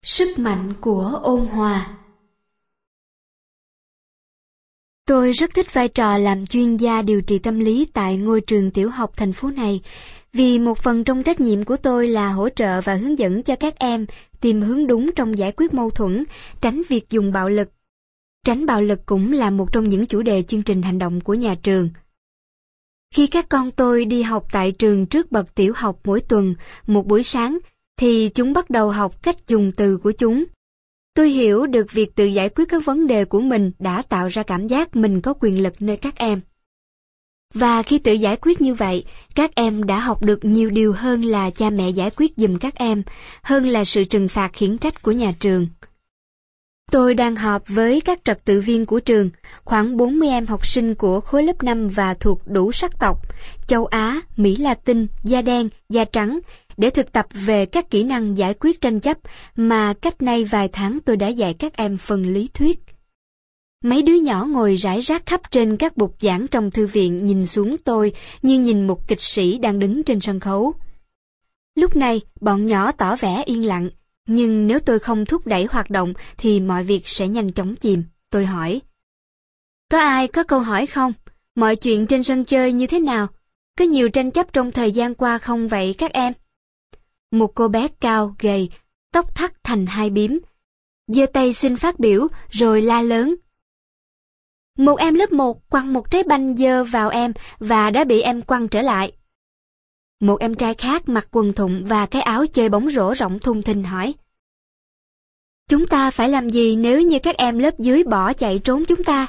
Sức mạnh của ôn hòa. Tôi rất thích vai trò làm chuyên gia điều trị tâm lý tại ngôi trường tiểu học thành phố này, vì một phần trong trách nhiệm của tôi là hỗ trợ và hướng dẫn cho các em tìm hướng đúng trong giải quyết mâu thuẫn, tránh việc dùng bạo lực. Tránh bạo lực cũng là một trong những chủ đề chương trình hành động của nhà trường. Khi các con tôi đi học tại trường trước bậc tiểu học mỗi tuần, một buổi sáng, thì chúng bắt đầu học cách dùng từ của chúng. Tôi hiểu được việc tự giải quyết các vấn đề của mình đã tạo ra cảm giác mình có quyền lực nơi các em. Và khi tự giải quyết như vậy, các em đã học được nhiều điều hơn là cha mẹ giải quyết giùm các em, hơn là sự trừng phạt khiển trách của nhà trường. Tôi đang họp với các trật tự viên của trường, khoảng 40 em học sinh của khối lớp 5 và thuộc đủ sắc tộc, châu Á, Mỹ Latin, da đen, da trắng, để thực tập về các kỹ năng giải quyết tranh chấp mà cách nay vài tháng tôi đã dạy các em phần lý thuyết. Mấy đứa nhỏ ngồi rải rác khắp trên các bục giảng trong thư viện nhìn xuống tôi như nhìn một kịch sĩ đang đứng trên sân khấu. Lúc này, bọn nhỏ tỏ vẻ yên lặng, nhưng nếu tôi không thúc đẩy hoạt động thì mọi việc sẽ nhanh chóng chìm. Tôi hỏi: có ai có câu hỏi không? Mọi chuyện trên sân chơi như thế nào? Có nhiều tranh chấp trong thời gian qua không vậy các em? Một cô bé cao, gầy, tóc thắt thành hai bím, giơ tay xin phát biểu rồi la lớn: một em lớp 1 quăng một trái banh dơ vào em và đã bị em quăng trở lại. Một em trai khác mặc quần thụng và cái áo chơi bóng rổ rộng thùng thình hỏi: chúng ta phải làm gì nếu như các em lớp dưới bỏ chạy trốn chúng ta?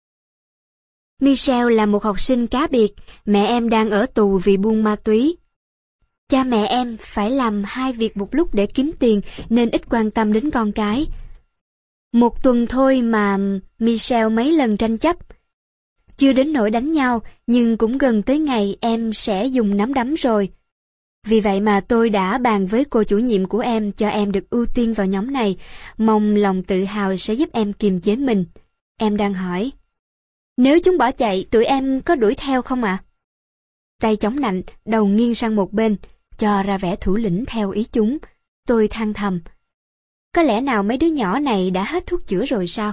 Michelle là một học sinh cá biệt, mẹ em đang ở tù vì buôn ma túy. Cha mẹ em phải làm hai việc một lúc để kiếm tiền nên ít quan tâm đến con cái. Một tuần thôi mà Michelle mấy lần tranh chấp. Chưa đến nỗi đánh nhau, nhưng cũng gần tới ngày em sẽ dùng nắm đấm rồi. Vì vậy mà tôi đã bàn với cô chủ nhiệm của em cho em được ưu tiên vào nhóm này, mong lòng tự hào sẽ giúp em kiềm chế mình. Em đang hỏi: nếu chúng bỏ chạy, tụi em có đuổi theo không ạ? Tay chống nạnh, đầu nghiêng sang một bên, cho ra vẻ thủ lĩnh theo ý chúng. Tôi than thầm: có lẽ nào mấy đứa nhỏ này đã hết thuốc chữa rồi sao?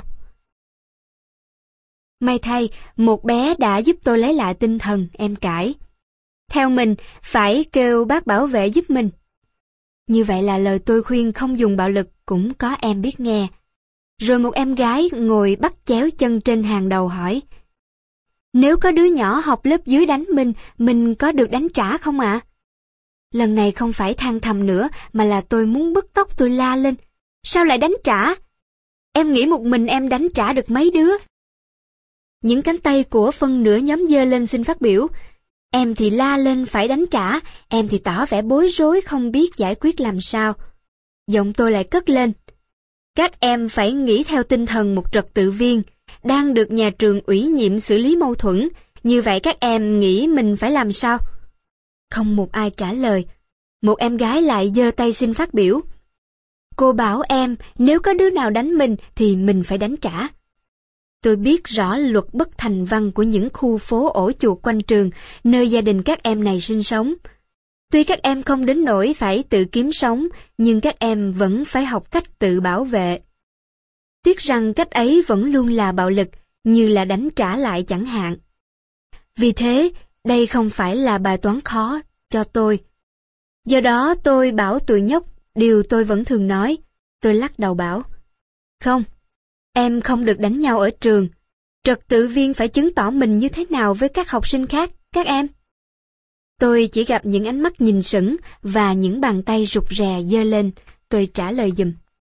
May thay, một bé đã giúp tôi lấy lại tinh thần, em cãi. Theo mình, phải kêu bác bảo vệ giúp mình. Như vậy là lời tôi khuyên không dùng bạo lực cũng có em biết nghe. Rồi một em gái ngồi bắt chéo chân trên hàng đầu hỏi: nếu có đứa nhỏ học lớp dưới đánh mình có được đánh trả không ạ? Lần này không phải than thầm nữa mà là tôi muốn bứt tóc tôi la lên: sao lại đánh trả? Em nghĩ một mình em đánh trả được mấy đứa? Những cánh tay của phân nửa nhóm giơ lên xin phát biểu. Em thì la lên phải đánh trả, em thì tỏ vẻ bối rối không biết giải quyết làm sao. Giọng tôi lại cất lên: các em phải nghĩ theo tinh thần một trật tự viên, đang được nhà trường ủy nhiệm xử lý mâu thuẫn, như vậy các em nghĩ mình phải làm sao? Không một ai trả lời. Một em gái lại giơ tay xin phát biểu. Cô bảo em nếu có đứa nào đánh mình thì mình phải đánh trả. Tôi biết rõ luật bất thành văn của những khu phố ổ chuột quanh trường, nơi gia đình các em này sinh sống. Tuy các em không đến nỗi phải tự kiếm sống, nhưng các em vẫn phải học cách tự bảo vệ. Tiếc rằng cách ấy vẫn luôn là bạo lực, như là đánh trả lại chẳng hạn. Vì thế, đây không phải là bài toán khó cho tôi. Do đó tôi bảo tụi nhóc điều tôi vẫn thường nói. Tôi lắc đầu bảo: không, em không được đánh nhau ở trường. Trật tự viên phải chứng tỏ mình như thế nào với các học sinh khác, các em. Tôi chỉ gặp những ánh mắt nhìn sững và những bàn tay rụt rè giơ lên. Tôi trả lời giùm: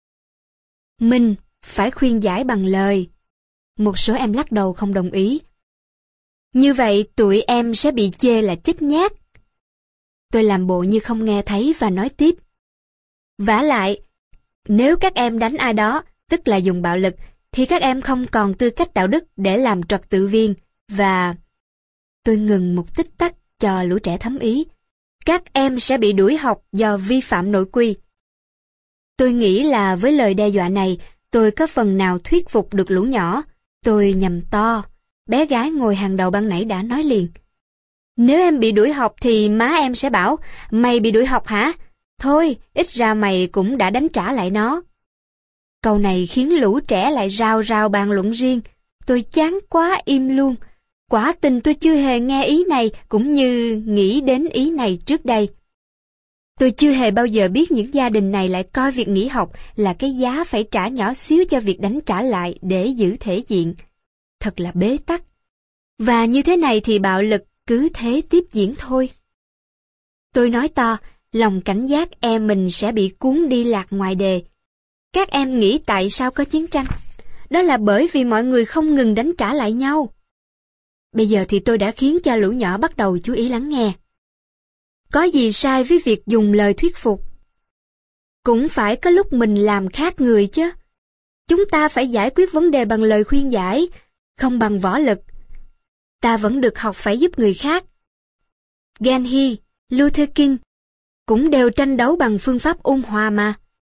mình phải khuyên giải bằng lời. Một số em lắc đầu không đồng ý. Như vậy tụi em sẽ bị chê là chết nhát. Tôi làm bộ như không nghe thấy và nói tiếp: vả lại, nếu các em đánh ai đó, tức là dùng bạo lực, thì các em không còn tư cách đạo đức để làm trật tự viên, và... Tôi ngừng một tích tắc cho lũ trẻ thấm ý. Các em sẽ bị đuổi học do vi phạm nội quy. Tôi nghĩ là với lời đe dọa này, tôi có phần nào thuyết phục được lũ nhỏ. Tôi nhầm to. Bé gái ngồi hàng đầu ban nãy đã nói liền: nếu em bị đuổi học thì má em sẽ bảo: mày bị đuổi học hả? Thôi, ít ra mày cũng đã đánh trả lại nó. Câu này khiến lũ trẻ lại rao rao bàn luận riêng. Tôi chán quá im luôn. Quả tình tôi chưa hề nghe ý này cũng như nghĩ đến ý này trước đây. Tôi chưa hề bao giờ biết những gia đình này lại coi việc nghỉ học là cái giá phải trả nhỏ xíu cho việc đánh trả lại để giữ thể diện. Thật là bế tắc. Và như thế này thì bạo lực cứ thế tiếp diễn thôi. Tôi nói to, lòng cảnh giác em mình sẽ bị cuốn đi lạc ngoài đề. Các em nghĩ tại sao có chiến tranh? Đó là bởi vì mọi người không ngừng đánh trả lại nhau. Bây giờ thì tôi đã khiến cho lũ nhỏ bắt đầu chú ý lắng nghe. Có gì sai với việc dùng lời thuyết phục? Cũng phải có lúc mình làm khác người chứ. Chúng ta phải giải quyết vấn đề bằng lời khuyên giải, không bằng võ lực. Ta vẫn được học phải giúp người khác. Gandhi, Luther King cũng đều tranh đấu bằng phương pháp ôn hòa mà.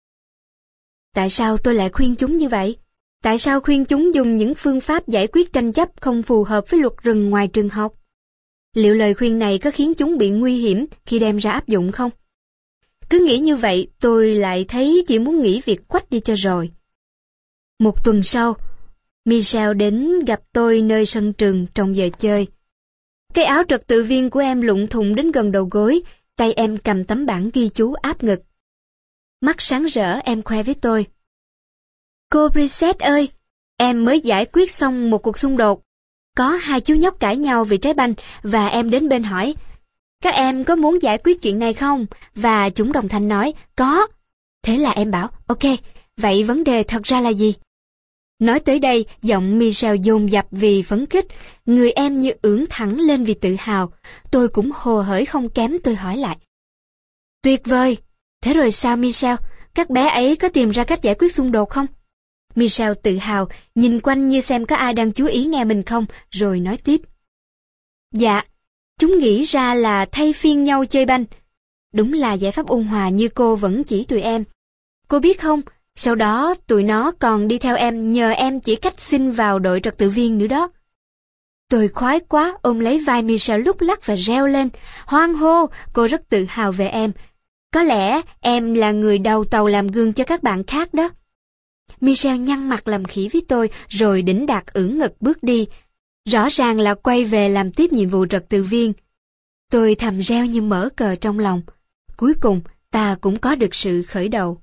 Tại sao tôi lại khuyên chúng như vậy? Tại sao khuyên chúng dùng những phương pháp giải quyết tranh chấp không phù hợp với luật rừng ngoài trường học? Liệu lời khuyên này có khiến chúng bị nguy hiểm khi đem ra áp dụng không? Cứ nghĩ như vậy, tôi lại thấy chỉ muốn nghỉ việc quách đi cho rồi. Một tuần sau, Michelle đến gặp tôi nơi sân trường trong giờ chơi. Cái áo trật tự viên của em lụng thùng đến gần đầu gối, tay em cầm tấm bảng ghi chú áp ngực. Mắt sáng rỡ em khoe với tôi. Cô Brissett ơi, em mới giải quyết xong một cuộc xung đột. Có hai chú nhóc cãi nhau vì trái banh và em đến bên hỏi, các em có muốn giải quyết chuyện này không? Và chúng đồng thanh nói, có. Thế là em bảo, ok, vậy vấn đề thật ra là gì? Nói tới đây, giọng Michelle dồn dập vì phấn khích, người em như ưỡn thẳng lên vì tự hào. Tôi cũng hồ hởi không kém, tôi hỏi lại. Tuyệt vời! Thế rồi sao Michelle? Các bé ấy có tìm ra cách giải quyết xung đột không? Michelle tự hào, nhìn quanh như xem có ai đang chú ý nghe mình không, rồi nói tiếp. Dạ, chúng nghĩ ra là thay phiên nhau chơi banh. Đúng là giải pháp ôn hòa như cô vẫn chỉ tụi em. Cô biết không, sau đó tụi nó còn đi theo em nhờ em chỉ cách xin vào đội trật tự viên nữa đó. Tôi khoái quá ôm lấy vai Michelle lúc lắc và reo lên. Hoan hô, cô rất tự hào về em. Có lẽ em là người đầu tàu làm gương cho các bạn khác đó. Michelle nhăn mặt làm khỉ với tôi rồi đĩnh đạc ưỡn ngực bước đi. Rõ ràng là quay về làm tiếp nhiệm vụ trật tự viên. Tôi thầm reo như mở cờ trong lòng. Cuối cùng ta cũng có được sự khởi đầu.